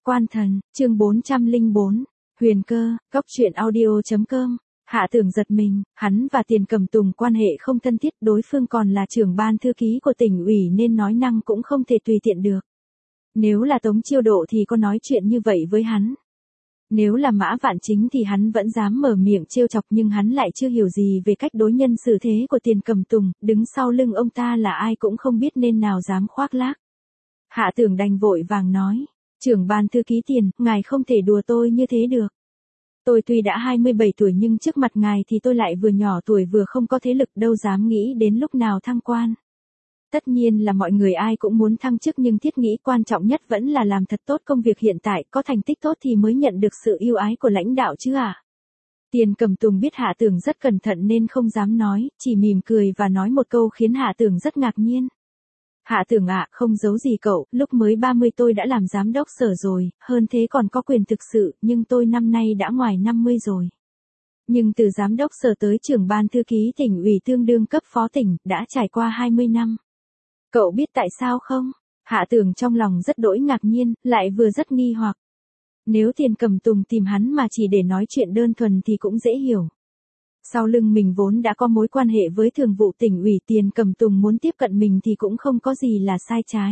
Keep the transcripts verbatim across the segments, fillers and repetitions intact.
Quan thần, chương bốn trăm lẻ bốn, Huyền Cơ, Cốc truyện audio chấm com. Hạ Tưởng giật mình, hắn và Tiền Cẩm Tùng quan hệ không thân thiết, đối phương còn là trưởng ban thư ký của tỉnh ủy nên nói năng cũng không thể tùy tiện được. Nếu là Tống Chiêu Độ thì có nói chuyện như vậy với hắn. Nếu là Mã Vạn Chính thì hắn vẫn dám mở miệng trêu chọc, nhưng hắn lại chưa hiểu gì về cách đối nhân xử thế của Tiền Cẩm Tùng, đứng sau lưng ông ta là ai cũng không biết nên nào dám khoác lác. Hạ Tưởng đành vội vàng nói, trưởng ban thư ký Tiền, ngài không thể đùa tôi như thế được. Tôi tuy đã hai mươi bảy tuổi nhưng trước mặt ngài thì tôi lại vừa nhỏ tuổi vừa không có thế lực, đâu dám nghĩ đến lúc nào thăng quan. Tất nhiên là mọi người ai cũng muốn thăng chức, nhưng thiết nghĩ quan trọng nhất vẫn là làm thật tốt công việc hiện tại, có thành tích tốt thì mới nhận được sự yêu ái của lãnh đạo chứ à. Tiền Cẩm Tùng biết Hạ Tưởng rất cẩn thận nên không dám nói, chỉ mỉm cười và nói một câu khiến Hạ Tưởng rất ngạc nhiên. Hạ Tưởng ạ, không giấu gì cậu, lúc mới ba mươi tôi đã làm giám đốc sở rồi, hơn thế còn có quyền thực sự, nhưng tôi năm nay đã ngoài năm mươi rồi. Nhưng từ giám đốc sở tới trưởng ban thư ký tỉnh ủy tương đương cấp phó tỉnh, đã trải qua hai mươi năm. Cậu biết tại sao không? Hạ Tưởng trong lòng rất đỗi ngạc nhiên, lại vừa rất nghi hoặc. Nếu Tiền Cẩm Tùng tìm hắn mà chỉ để nói chuyện đơn thuần thì cũng dễ hiểu. Sau lưng mình vốn đã có mối quan hệ với thường vụ tỉnh ủy, Tiền Cẩm Tùng muốn tiếp cận mình thì cũng không có gì là sai trái.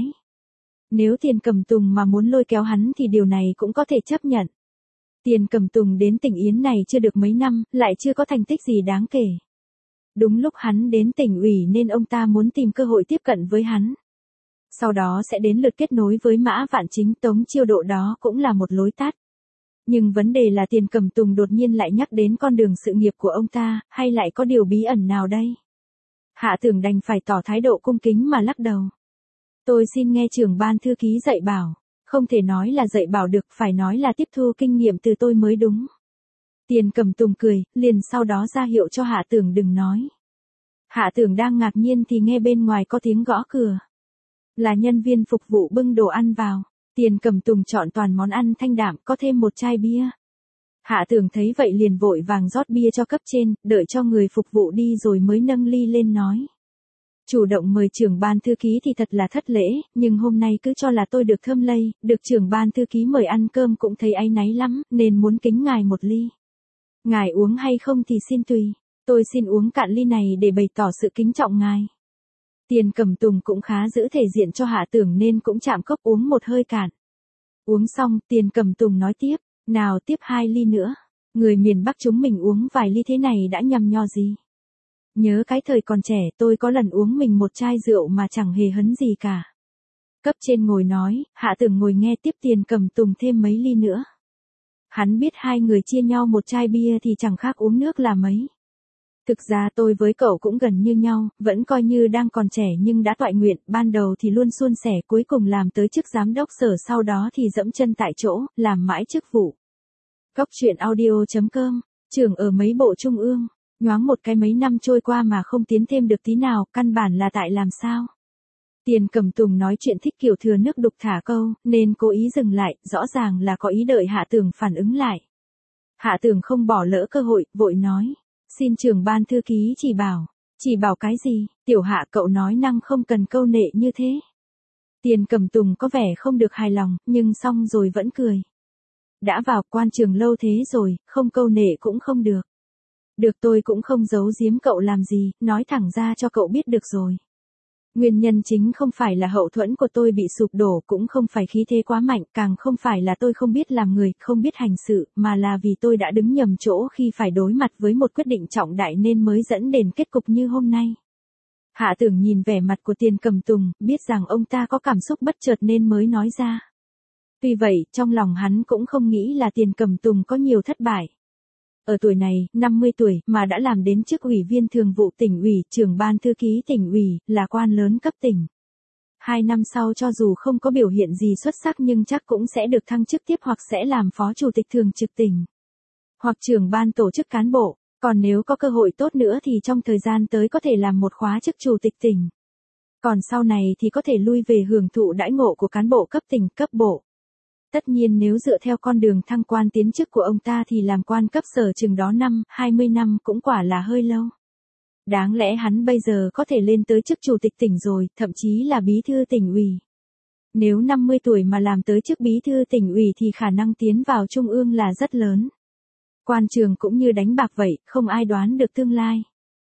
Nếu Tiền Cẩm Tùng mà muốn lôi kéo hắn thì điều này cũng có thể chấp nhận. Tiền Cẩm Tùng đến tỉnh Yến này chưa được mấy năm, lại chưa có thành tích gì đáng kể. Đúng lúc hắn đến tỉnh ủy nên ông ta muốn tìm cơ hội tiếp cận với hắn. Sau đó sẽ đến lượt kết nối với Mã Vạn Chính, Tống Chiêu Độ, đó cũng là một lối tắt. Nhưng vấn đề là Tiền Cẩm Tùng đột nhiên lại nhắc đến con đường sự nghiệp của ông ta, hay lại có điều bí ẩn nào đây? Hạ Tưởng đành phải tỏ thái độ cung kính mà lắc đầu. Tôi xin nghe trưởng ban thư ký dạy bảo, không thể nói là dạy bảo được, phải nói là tiếp thu kinh nghiệm từ tôi mới đúng. Tiền Cẩm Tùng cười, liền sau đó ra hiệu cho Hạ Tưởng đừng nói. Hạ Tưởng đang ngạc nhiên thì nghe bên ngoài có tiếng gõ cửa. Là nhân viên phục vụ bưng đồ ăn vào. Tiền Cẩm Tùng chọn toàn món ăn thanh đạm, có thêm một chai bia. Hạ Tưởng thấy vậy liền vội vàng rót bia cho cấp trên, đợi cho người phục vụ đi rồi mới nâng ly lên nói. Chủ động mời trưởng ban thư ký thì thật là thất lễ, nhưng hôm nay cứ cho là tôi được thơm lây, được trưởng ban thư ký mời ăn cơm cũng thấy áy náy lắm, nên muốn kính ngài một ly. Ngài uống hay không thì xin tùy, tôi xin uống cạn ly này để bày tỏ sự kính trọng ngài. Tiền Cẩm Tùng cũng khá giữ thể diện cho Hạ Tưởng nên cũng chạm cốc uống một hơi cạn. Uống xong, Tiền Cẩm Tùng nói tiếp, nào tiếp hai ly nữa. Người miền Bắc chúng mình uống vài ly thế này đã nhằm nho gì. Nhớ cái thời còn trẻ tôi có lần uống mình một chai rượu mà chẳng hề hấn gì cả. Cấp trên ngồi nói, Hạ Tưởng ngồi nghe tiếp Tiền Cẩm Tùng thêm mấy ly nữa. Hắn biết hai người chia nhau một chai bia thì chẳng khác uống nước là mấy. Thực ra tôi với cậu cũng gần như nhau, vẫn coi như đang còn trẻ nhưng đã toại nguyện, ban đầu thì luôn suôn sẻ, cuối cùng làm tới chức giám đốc sở, sau đó thì dẫm chân tại chỗ, làm mãi chức vụ. Cốc truyện audio chấm com, trưởng ở mấy bộ trung ương, nhoáng một cái mấy năm trôi qua mà không tiến thêm được tí nào, căn bản là tại làm sao. Tiền Cẩm Tùng nói chuyện thích kiểu thừa nước đục thả câu, nên cố ý dừng lại, rõ ràng là có ý đợi Hạ Tưởng phản ứng lại. Hạ Tưởng không bỏ lỡ cơ hội, vội nói. Xin trưởng ban thư ký chỉ bảo. Chỉ bảo cái gì? Tiểu Hạ, cậu nói năng không cần câu nệ như thế. Tiền Cẩm Tùng có vẻ không được hài lòng, nhưng xong rồi vẫn cười. Đã vào quan trường lâu thế rồi, không câu nệ cũng không được. Được, tôi cũng không giấu giếm cậu làm gì, nói thẳng ra cho cậu biết được rồi. Nguyên nhân chính không phải là hậu thuẫn của tôi bị sụp đổ, cũng không phải khí thế quá mạnh, càng không phải là tôi không biết làm người, không biết hành sự, mà là vì tôi đã đứng nhầm chỗ khi phải đối mặt với một quyết định trọng đại nên mới dẫn đến kết cục như hôm nay. Hạ Tưởng nhìn vẻ mặt của Tiền Cẩm Tùng, biết rằng ông ta có cảm xúc bất chợt nên mới nói ra. Tuy vậy, trong lòng hắn cũng không nghĩ là Tiền Cẩm Tùng có nhiều thất bại. Ở tuổi này, năm mươi tuổi, mà đã làm đến chức ủy viên thường vụ tỉnh ủy, trưởng ban thư ký tỉnh ủy, là quan lớn cấp tỉnh. Hai năm sau cho dù không có biểu hiện gì xuất sắc nhưng chắc cũng sẽ được thăng chức tiếp, hoặc sẽ làm phó chủ tịch thường trực tỉnh. Hoặc trưởng ban tổ chức cán bộ, còn nếu có cơ hội tốt nữa thì trong thời gian tới có thể làm một khóa chức chủ tịch tỉnh. Còn sau này thì có thể lui về hưởng thụ đãi ngộ của cán bộ cấp tỉnh, cấp bộ. Tất nhiên nếu dựa theo con đường thăng quan tiến chức của ông ta thì làm quan cấp sở chừng đó năm, hai mươi năm cũng quả là hơi lâu. Đáng lẽ hắn bây giờ có thể lên tới chức chủ tịch tỉnh rồi, thậm chí là bí thư tỉnh ủy. Nếu năm mươi tuổi mà làm tới chức bí thư tỉnh ủy thì khả năng tiến vào trung ương là rất lớn. Quan trường cũng như đánh bạc vậy, không ai đoán được tương lai.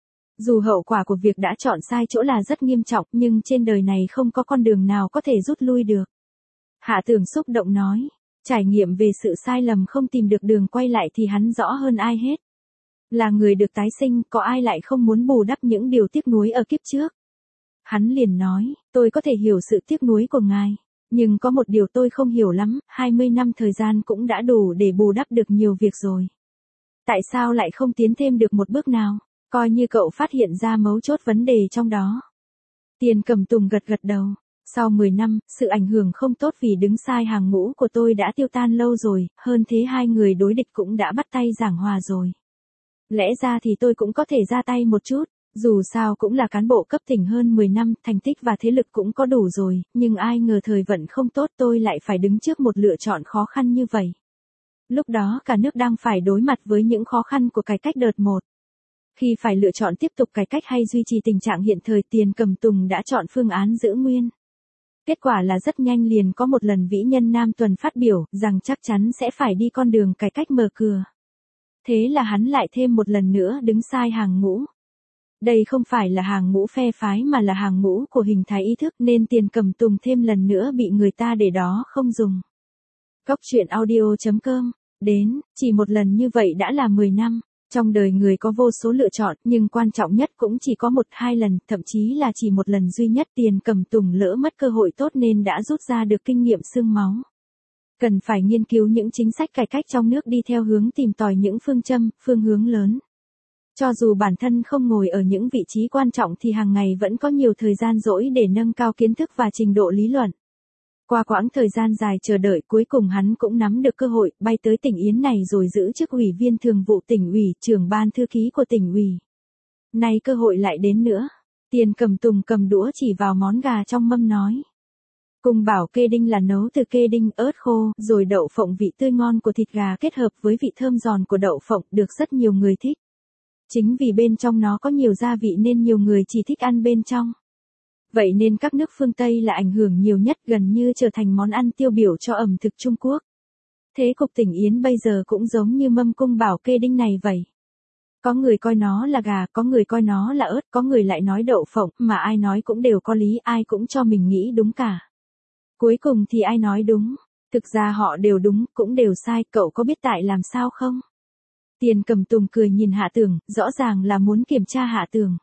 Dù hậu quả của việc đã chọn sai chỗ là rất nghiêm trọng, nhưng trên đời này không có con đường nào có thể rút lui được. Hạ Tường xúc động nói, trải nghiệm về sự sai lầm không tìm được đường quay lại thì hắn rõ hơn ai hết. Là người được tái sinh, có ai lại không muốn bù đắp những điều tiếc nuối ở kiếp trước. Hắn liền nói, tôi có thể hiểu sự tiếc nuối của ngài, nhưng có một điều tôi không hiểu lắm, hai mươi năm thời gian cũng đã đủ để bù đắp được nhiều việc rồi. Tại sao lại không tiến thêm được một bước nào, coi như cậu phát hiện ra mấu chốt vấn đề trong đó. Tiền Cầm Tùng gật gật đầu, sau mười năm, sự ảnh hưởng không tốt vì đứng sai hàng ngũ của tôi đã tiêu tan lâu rồi, hơn thế hai người đối địch cũng đã bắt tay giảng hòa rồi. Lẽ ra thì tôi cũng có thể ra tay một chút, dù sao cũng là cán bộ cấp tỉnh hơn mười năm, thành tích và thế lực cũng có đủ rồi, nhưng ai ngờ thời vận không tốt tôi lại phải đứng trước một lựa chọn khó khăn như vậy. Lúc đó cả nước đang phải đối mặt với những khó khăn của cải cách đợt một. Khi phải lựa chọn tiếp tục cải cách hay duy trì tình trạng hiện thời, Tiền Cầm Tùng đã chọn phương án giữ nguyên. Kết quả là rất nhanh liền có một lần vĩ nhân Nam Tuần phát biểu rằng chắc chắn sẽ phải đi con đường cải cách mở cửa. Thế là hắn lại thêm một lần nữa đứng sai hàng ngũ. Đây không phải là hàng ngũ phe phái mà là hàng ngũ của hình thái ý thức nên Tiền Cầm Tùng thêm lần nữa bị người ta để đó không dùng. Góc truyện audio chấm com, đến, chỉ một lần như vậy đã là mười năm. Trong đời người có vô số lựa chọn, nhưng quan trọng nhất cũng chỉ có một hai lần, thậm chí là chỉ một lần duy nhất. Tiền Cầm Tùng lỡ mất cơ hội tốt nên đã rút ra được kinh nghiệm xương máu. Cần phải nghiên cứu những chính sách cải cách trong nước đi theo hướng tìm tòi những phương châm, phương hướng lớn. Cho dù bản thân không ngồi ở những vị trí quan trọng thì hàng ngày vẫn có nhiều thời gian rỗi để nâng cao kiến thức và trình độ lý luận. Qua quãng thời gian dài chờ đợi, cuối cùng hắn cũng nắm được cơ hội, bay tới tỉnh Yến này rồi giữ chức ủy viên thường vụ tỉnh ủy, trưởng ban thư ký của tỉnh ủy. Nay cơ hội lại đến nữa. Tiền Cầm Tùng cầm đũa chỉ vào món gà trong mâm nói. Cung bảo kê đinh là nấu từ kê đinh, ớt khô, rồi đậu phộng, vị tươi ngon của thịt gà kết hợp với vị thơm giòn của đậu phộng được rất nhiều người thích. Chính vì bên trong nó có nhiều gia vị nên nhiều người chỉ thích ăn bên trong. Vậy nên các nước phương Tây là ảnh hưởng nhiều nhất, gần như trở thành món ăn tiêu biểu cho ẩm thực Trung Quốc. Thế cục tỉnh Yến bây giờ cũng giống như mâm cung bảo kê đinh này vậy. Có người coi nó là gà, có người coi nó là ớt, có người lại nói đậu phộng, mà ai nói cũng đều có lý, ai cũng cho mình nghĩ đúng cả. Cuối cùng thì ai nói đúng? Thực ra họ đều đúng, cũng đều sai, cậu có biết tại làm sao không? Tiền Cầm Tùng cười nhìn Hạ Tường, rõ ràng là muốn kiểm tra Hạ Tường.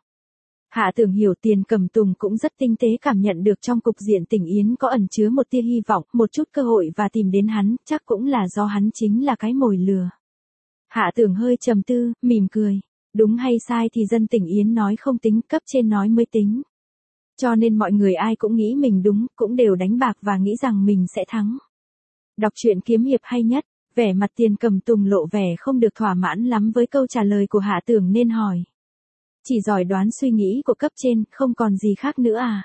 Hạ Tường hiểu Tiền Cầm Tùng cũng rất tinh tế cảm nhận được trong cục diện tỉnh Yến có ẩn chứa một tia hy vọng, một chút cơ hội và tìm đến hắn, chắc cũng là do hắn chính là cái mồi lừa. Hạ Tường hơi trầm tư, mỉm cười. Đúng hay sai thì dân tỉnh Yến nói không tính, cấp trên nói mới tính. Cho nên mọi người ai cũng nghĩ mình đúng, cũng đều đánh bạc và nghĩ rằng mình sẽ thắng. Đọc truyện kiếm hiệp hay nhất, vẻ mặt Tiền Cầm Tùng lộ vẻ không được thỏa mãn lắm với câu trả lời của Hạ Tường nên hỏi. Chỉ giỏi đoán suy nghĩ của cấp trên, không còn gì khác nữa à?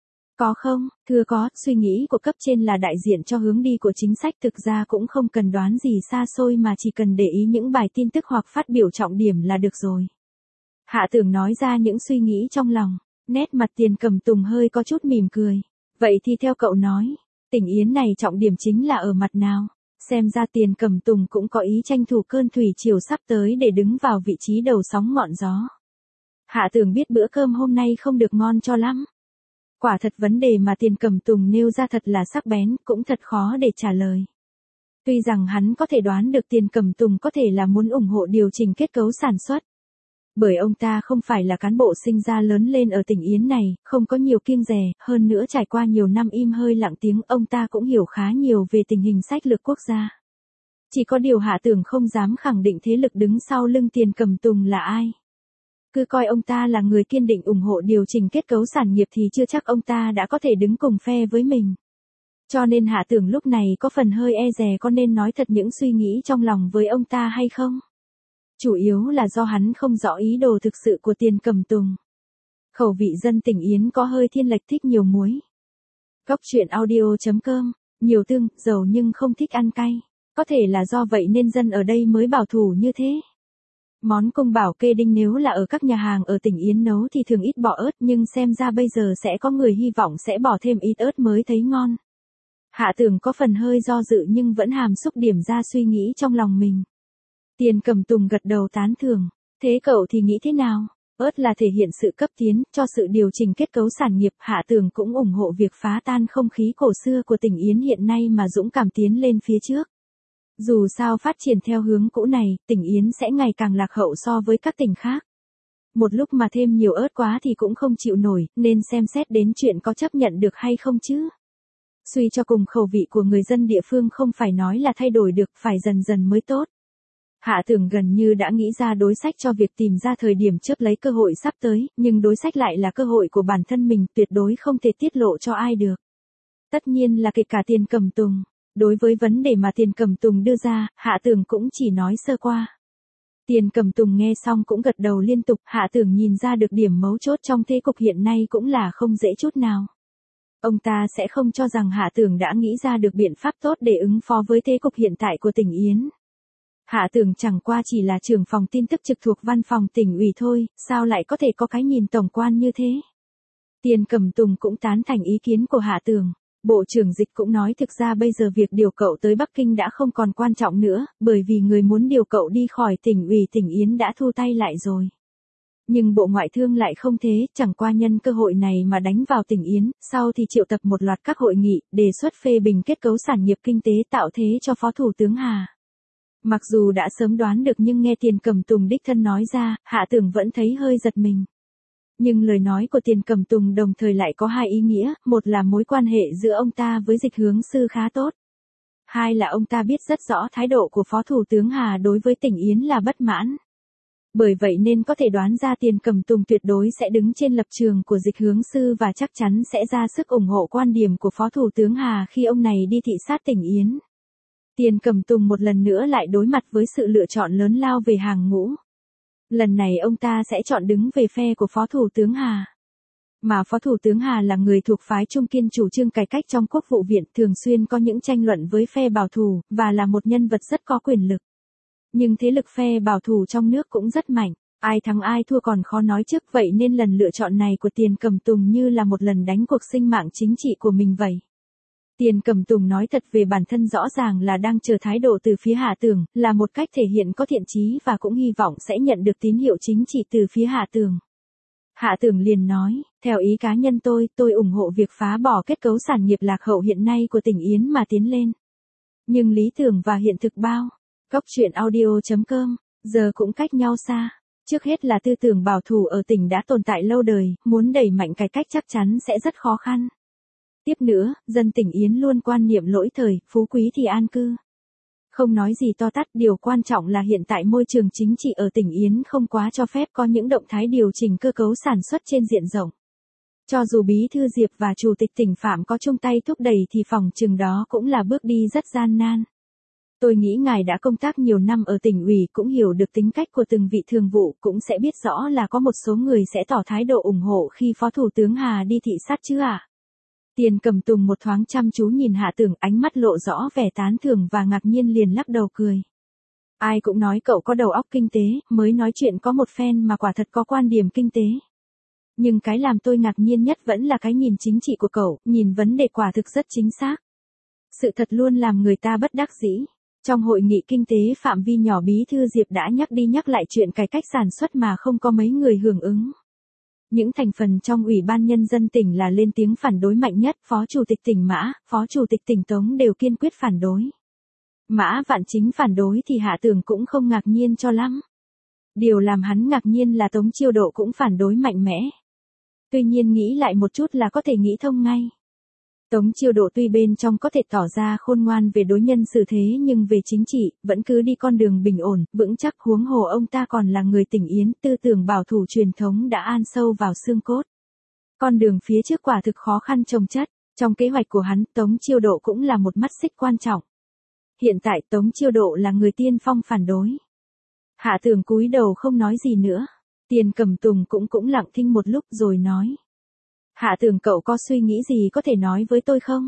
Có không? Thưa có, suy nghĩ của cấp trên là đại diện cho hướng đi của chính sách, thực ra cũng không cần đoán gì xa xôi mà chỉ cần để ý những bài tin tức hoặc phát biểu trọng điểm là được rồi. Hạ Tường nói ra những suy nghĩ trong lòng, nét mặt Tiền Cầm Tùng hơi có chút mỉm cười. Vậy thì theo cậu nói, tỉnh Yến này trọng điểm chính là ở mặt nào? Xem ra Tiền Cầm Tùng cũng có ý tranh thủ cơn thủy triều sắp tới để đứng vào vị trí đầu sóng ngọn gió. Hạ Tường biết bữa cơm hôm nay không được ngon cho lắm. Quả thật vấn đề mà Tiền Cầm Tùng nêu ra thật là sắc bén, cũng thật khó để trả lời. Tuy rằng hắn có thể đoán được Tiền Cầm Tùng có thể là muốn ủng hộ điều chỉnh kết cấu sản xuất. Bởi ông ta không phải là cán bộ sinh ra lớn lên ở tỉnh Yến này, không có nhiều kiêng dè, hơn nữa trải qua nhiều năm im hơi lặng tiếng, ông ta cũng hiểu khá nhiều về tình hình sách lược quốc gia. Chỉ có điều Hạ Tường không dám khẳng định thế lực đứng sau lưng Tiền Cầm Tùng là ai. Cứ coi ông ta là người kiên định ủng hộ điều chỉnh kết cấu sản nghiệp thì chưa chắc ông ta đã có thể đứng cùng phe với mình. Cho nên Hạ Tường lúc này có phần hơi e dè có nên nói thật những suy nghĩ trong lòng với ông ta hay không. Chủ yếu là do hắn không rõ ý đồ thực sự của Tiền Cầm Tùng. Khẩu vị dân tỉnh Yến có hơi thiên lệch, thích nhiều muối. Góc truyện audio chấm com, nhiều tương, dầu nhưng không thích ăn cay. Có thể là do vậy nên dân ở đây mới bảo thủ như thế. Món cung bảo kê đinh nếu là ở các nhà hàng ở tỉnh Yến nấu thì thường ít bỏ ớt, nhưng xem ra bây giờ sẽ có người hy vọng sẽ bỏ thêm ít ớt mới thấy ngon. Hạ Tường có phần hơi do dự nhưng vẫn hàm xúc điểm ra suy nghĩ trong lòng mình. Tiền Cầm Tùng gật đầu tán thưởng. Thế cậu thì nghĩ thế nào? Ớt là thể hiện sự cấp tiến, cho sự điều chỉnh kết cấu sản nghiệp. Hạ Tường cũng ủng hộ việc phá tan không khí cổ xưa của tỉnh Yến hiện nay mà dũng cảm tiến lên phía trước. Dù sao phát triển theo hướng cũ này, tỉnh Yến sẽ ngày càng lạc hậu so với các tỉnh khác. Một lúc mà thêm nhiều ớt quá thì cũng không chịu nổi, nên xem xét đến chuyện có chấp nhận được hay không chứ. Suy cho cùng khẩu vị của người dân địa phương không phải nói là thay đổi được, phải dần dần mới tốt. Hạ Tường gần như đã nghĩ ra đối sách cho việc tìm ra thời điểm chớp lấy cơ hội sắp tới, nhưng đối sách lại là cơ hội của bản thân mình, tuyệt đối không thể tiết lộ cho ai được. Tất nhiên là kể cả Tiền Cầm Tùng. Đối với vấn đề mà Tiền Cầm Tùng đưa ra, Hạ Tường cũng chỉ nói sơ qua. Tiền Cầm Tùng nghe xong cũng gật đầu liên tục. Hạ Tường nhìn ra được điểm mấu chốt trong thế cục hiện nay cũng là không dễ chút nào. Ông ta sẽ không cho rằng Hạ Tường đã nghĩ ra được biện pháp tốt để ứng phó với thế cục hiện tại của tỉnh Yến. Hạ Tường chẳng qua chỉ là trưởng phòng tin tức trực thuộc văn phòng tỉnh ủy thôi, sao lại có thể có cái nhìn tổng quan như thế? Tiền Cầm Tùng cũng tán thành ý kiến của Hạ Tường. Bộ trưởng Dịch cũng nói thực ra bây giờ việc điều cậu tới Bắc Kinh đã không còn quan trọng nữa, bởi vì người muốn điều cậu đi khỏi tỉnh ủy tỉnh Yến đã thu tay lại rồi. Nhưng Bộ Ngoại thương lại không thế, chẳng qua nhân cơ hội này mà đánh vào tỉnh Yến, sau thì triệu tập một loạt các hội nghị, đề xuất phê bình kết cấu sản nghiệp kinh tế tạo thế cho Phó Thủ tướng Hà. Mặc dù đã sớm đoán được nhưng nghe Tiền Cầm Tùng đích thân nói ra, Hạ Tường vẫn thấy hơi giật mình. Nhưng lời nói của Tiền Cầm Tùng đồng thời lại có hai ý nghĩa, một là mối quan hệ giữa ông ta với Dịch Hướng Sư khá tốt. Hai là ông ta biết rất rõ thái độ của Phó Thủ tướng Hà đối với tỉnh Yến là bất mãn. Bởi vậy nên có thể đoán ra Tiền Cầm Tùng tuyệt đối sẽ đứng trên lập trường của Dịch Hướng Sư và chắc chắn sẽ ra sức ủng hộ quan điểm của Phó Thủ tướng Hà khi ông này đi thị sát tỉnh Yến. Tiền Cầm Tùng một lần nữa lại đối mặt với sự lựa chọn lớn lao về hàng ngũ. Lần này ông ta sẽ chọn đứng về phe của Phó Thủ tướng Hà. Mà Phó Thủ tướng Hà là người thuộc phái trung kiên chủ trương cải cách trong Quốc vụ viện, thường xuyên có những tranh luận với phe bảo thủ, và là một nhân vật rất có quyền lực. Nhưng thế lực phe bảo thủ trong nước cũng rất mạnh, ai thắng ai thua còn khó nói trước, vậy nên lần lựa chọn này của Tiền Cầm Tùng như là một lần đánh cuộc sinh mạng chính trị của mình vậy. Tiền Cầm Tùng nói thật về bản thân rõ ràng là đang chờ thái độ từ phía Hạ Tường, là một cách thể hiện có thiện chí và cũng hy vọng sẽ nhận được tín hiệu chính trị từ phía Hạ Tường. Hạ Tường liền nói, theo ý cá nhân tôi, tôi ủng hộ việc phá bỏ kết cấu sản nghiệp lạc hậu hiện nay của tỉnh Yến mà tiến lên. Nhưng lý tưởng và hiện thực bao? Góc truyện audio chấm com, giờ cũng cách nhau xa. Trước hết là tư tưởng bảo thủ ở tỉnh đã tồn tại lâu đời, muốn đẩy mạnh cải cách chắc chắn sẽ rất khó khăn. Tiếp nữa, dân tỉnh Yến luôn quan niệm lỗi thời, phú quý thì an cư. Không nói gì to tát, điều quan trọng là hiện tại môi trường chính trị ở tỉnh Yến không quá cho phép có những động thái điều chỉnh cơ cấu sản xuất trên diện rộng. Cho dù Bí thư Diệp và Chủ tịch tỉnh Phạm có chung tay thúc đẩy thì phòng chừng đó cũng là bước đi rất gian nan. Tôi nghĩ ngài đã công tác nhiều năm ở tỉnh ủy cũng hiểu được tính cách của từng vị thường vụ, cũng sẽ biết rõ là có một số người sẽ tỏ thái độ ủng hộ khi Phó Thủ tướng Hà đi thị sát chứ ạ. À? Tiền Cầm Tùng một thoáng chăm chú nhìn Hạ Tường, ánh mắt lộ rõ vẻ tán thưởng và ngạc nhiên, liền lắc đầu cười. Ai cũng nói cậu có đầu óc kinh tế, mới nói chuyện có một phen mà quả thật có quan điểm kinh tế. Nhưng cái làm tôi ngạc nhiên nhất vẫn là cái nhìn chính trị của cậu, nhìn vấn đề quả thực rất chính xác. Sự thật luôn làm người ta bất đắc dĩ. Trong hội nghị kinh tế phạm vi nhỏ, Bí thư Diệp đã nhắc đi nhắc lại chuyện cải cách sản xuất mà không có mấy người hưởng ứng. Những thành phần trong Ủy ban Nhân dân tỉnh là lên tiếng phản đối mạnh nhất, Phó Chủ tịch tỉnh Mã, Phó Chủ tịch tỉnh Tống đều kiên quyết phản đối. Mã Vạn Chính phản đối thì Hạ Tường cũng không ngạc nhiên cho lắm. Điều làm hắn ngạc nhiên là Tống Chiêu Độ cũng phản đối mạnh mẽ. Tuy nhiên nghĩ lại một chút là có thể nghĩ thông ngay. Tống Chiêu Độ tuy bên trong có thể tỏ ra khôn ngoan về đối nhân xử thế nhưng về chính trị, vẫn cứ đi con đường bình ổn, vững chắc, huống hồ ông ta còn là người tỉnh Yến, tư tưởng bảo thủ truyền thống đã an sâu vào xương cốt. Con đường phía trước quả thực khó khăn chồng chất, trong kế hoạch của hắn, Tống Chiêu Độ cũng là một mắt xích quan trọng. Hiện tại Tống Chiêu Độ là người tiên phong phản đối. Hạ Tường cúi đầu không nói gì nữa. Tiền Cầm Tùng cũng cũng lặng thinh một lúc rồi nói. Hạ Tường, cậu có suy nghĩ gì có thể nói với tôi không?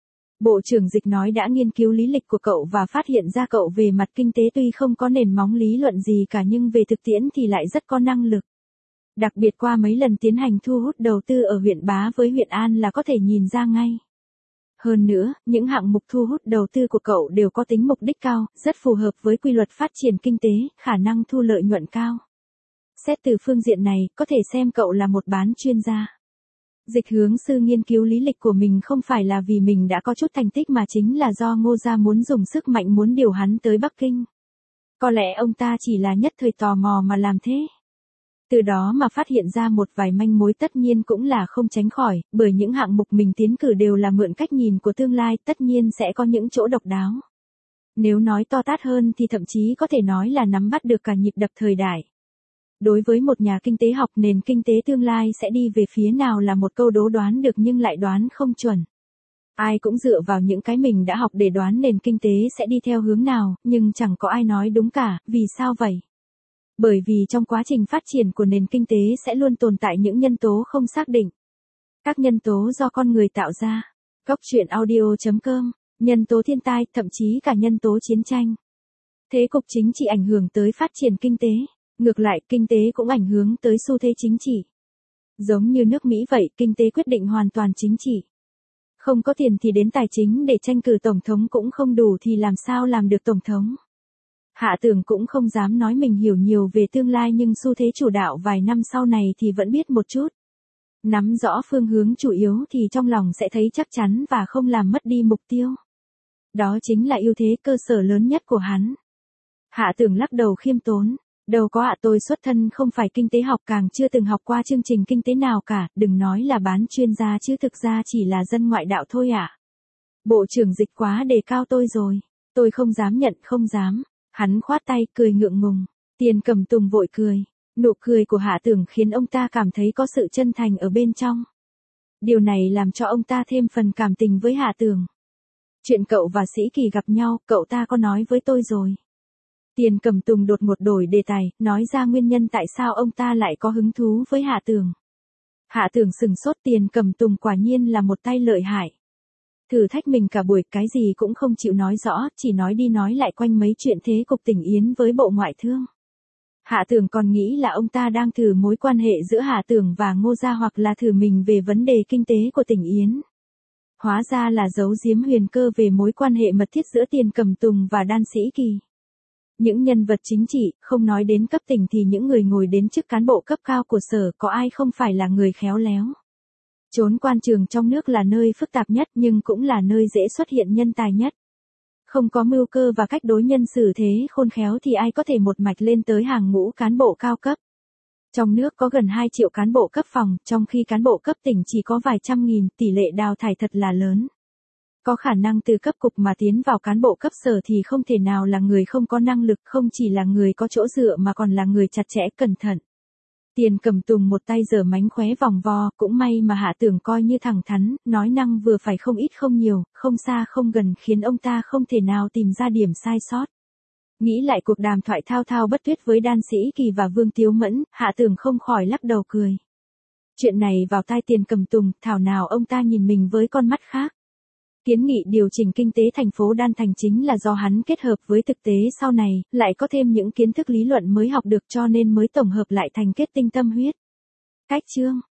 Bộ trưởng Dịch nói đã nghiên cứu lý lịch của cậu và phát hiện ra cậu về mặt kinh tế tuy không có nền móng lý luận gì cả nhưng về thực tiễn thì lại rất có năng lực. Đặc biệt qua mấy lần tiến hành thu hút đầu tư ở huyện Bá với huyện An là có thể nhìn ra ngay. Hơn nữa, những hạng mục thu hút đầu tư của cậu đều có tính mục đích cao, rất phù hợp với quy luật phát triển kinh tế, khả năng thu lợi nhuận cao. Xét từ phương diện này, có thể xem cậu là một bán chuyên gia. Dịch Hướng Sư nghiên cứu lý lịch của mình không phải là vì mình đã có chút thành tích mà chính là do Ngô Gia muốn dùng sức mạnh muốn điều hắn tới Bắc Kinh. Có lẽ ông ta chỉ là nhất thời tò mò mà làm thế. Từ đó mà phát hiện ra một vài manh mối tất nhiên cũng là không tránh khỏi, bởi những hạng mục mình tiến cử đều là mượn cách nhìn của tương lai, tất nhiên sẽ có những chỗ độc đáo. Nếu nói to tát hơn thì thậm chí có thể nói là nắm bắt được cả nhịp đập thời đại. Đối với một nhà kinh tế học, nền kinh tế tương lai sẽ đi về phía nào là một câu đố đoán được nhưng lại đoán không chuẩn. Ai cũng dựa vào những cái mình đã học để đoán nền kinh tế sẽ đi theo hướng nào, nhưng chẳng có ai nói đúng cả, vì sao vậy? Bởi vì trong quá trình phát triển của nền kinh tế sẽ luôn tồn tại những nhân tố không xác định. Các nhân tố do con người tạo ra. Góc truyện audio chấm com, nhân tố thiên tai, thậm chí cả nhân tố chiến tranh. Thế cục chính trị ảnh hưởng tới phát triển kinh tế. Ngược lại, kinh tế cũng ảnh hưởng tới xu thế chính trị. Giống như nước Mỹ vậy, kinh tế quyết định hoàn toàn chính trị. Không có tiền thì đến tài chính để tranh cử tổng thống cũng không đủ thì làm sao làm được tổng thống. Hạ Tường cũng không dám nói mình hiểu nhiều về tương lai nhưng xu thế chủ đạo vài năm sau này thì vẫn biết một chút. Nắm rõ phương hướng chủ yếu thì trong lòng sẽ thấy chắc chắn và không làm mất đi mục tiêu. Đó chính là ưu thế cơ sở lớn nhất của hắn. Hạ Tường lắc đầu khiêm tốn. Đâu có ạ, tôi xuất thân không phải kinh tế học, càng chưa từng học qua chương trình kinh tế nào cả, đừng nói là bán chuyên gia chứ thực ra chỉ là dân ngoại đạo thôi ạ. Bộ trưởng Dịch quá đề cao tôi rồi. Tôi không dám nhận, không dám. Hắn khoát tay, cười ngượng ngùng. Tiền Cầm Tùng vội cười. Nụ cười của Hạ Tường khiến ông ta cảm thấy có sự chân thành ở bên trong. Điều này làm cho ông ta thêm phần cảm tình với Hạ Tường. Chuyện cậu và Sĩ Kỳ gặp nhau, cậu ta có nói với tôi rồi. Tiền Cầm Tùng đột ngột đổi đề tài, nói ra nguyên nhân tại sao ông ta lại có hứng thú với Hạ Tường. Hạ Tường sừng sốt, Tiền Cầm Tùng quả nhiên là một tay lợi hại. Thử thách mình cả buổi, cái gì cũng không chịu nói rõ, chỉ nói đi nói lại quanh mấy chuyện thế cục Tỉnh Yến với Bộ Ngoại thương. Hạ Tường còn nghĩ là ông ta đang thử mối quan hệ giữa Hạ Tường và Ngô Gia hoặc là thử mình về vấn đề kinh tế của Tỉnh Yến. Hóa ra là giấu giếm huyền cơ về mối quan hệ mật thiết giữa Tiền Cầm Tùng và Đan Sĩ Kỳ. Những nhân vật chính trị, không nói đến cấp tỉnh thì những người ngồi đến chức cán bộ cấp cao của sở có ai không phải là người khéo léo. Chốn quan trường trong nước là nơi phức tạp nhất nhưng cũng là nơi dễ xuất hiện nhân tài nhất. Không có mưu cơ và cách đối nhân xử thế khôn khéo thì ai có thể một mạch lên tới hàng ngũ cán bộ cao cấp. Trong nước có gần hai triệu cán bộ cấp phòng, trong khi cán bộ cấp tỉnh chỉ có vài trăm nghìn, tỷ lệ đào thải thật là lớn. Có khả năng từ cấp cục mà tiến vào cán bộ cấp sở thì không thể nào là người không có năng lực, không chỉ là người có chỗ dựa mà còn là người chặt chẽ cẩn thận. Tiền Cầm Tùng một tay giở mánh khóe vòng vo, cũng may mà Hạ Tường coi như thẳng thắn, nói năng vừa phải không ít không nhiều, không xa không gần khiến ông ta không thể nào tìm ra điểm sai sót. Nghĩ lại cuộc đàm thoại thao thao bất tuyệt với Đan Sĩ Kỳ và Vương Tiếu Mẫn, Hạ Tường không khỏi lắc đầu cười. Chuyện này vào tai Tiền Cầm Tùng, thảo nào ông ta nhìn mình với con mắt khác. Kiến nghị điều chỉnh kinh tế thành phố Đan Thành chính là do hắn kết hợp với thực tế sau này, lại có thêm những kiến thức lý luận mới học được cho nên mới tổng hợp lại thành kết tinh tâm huyết. Cách chương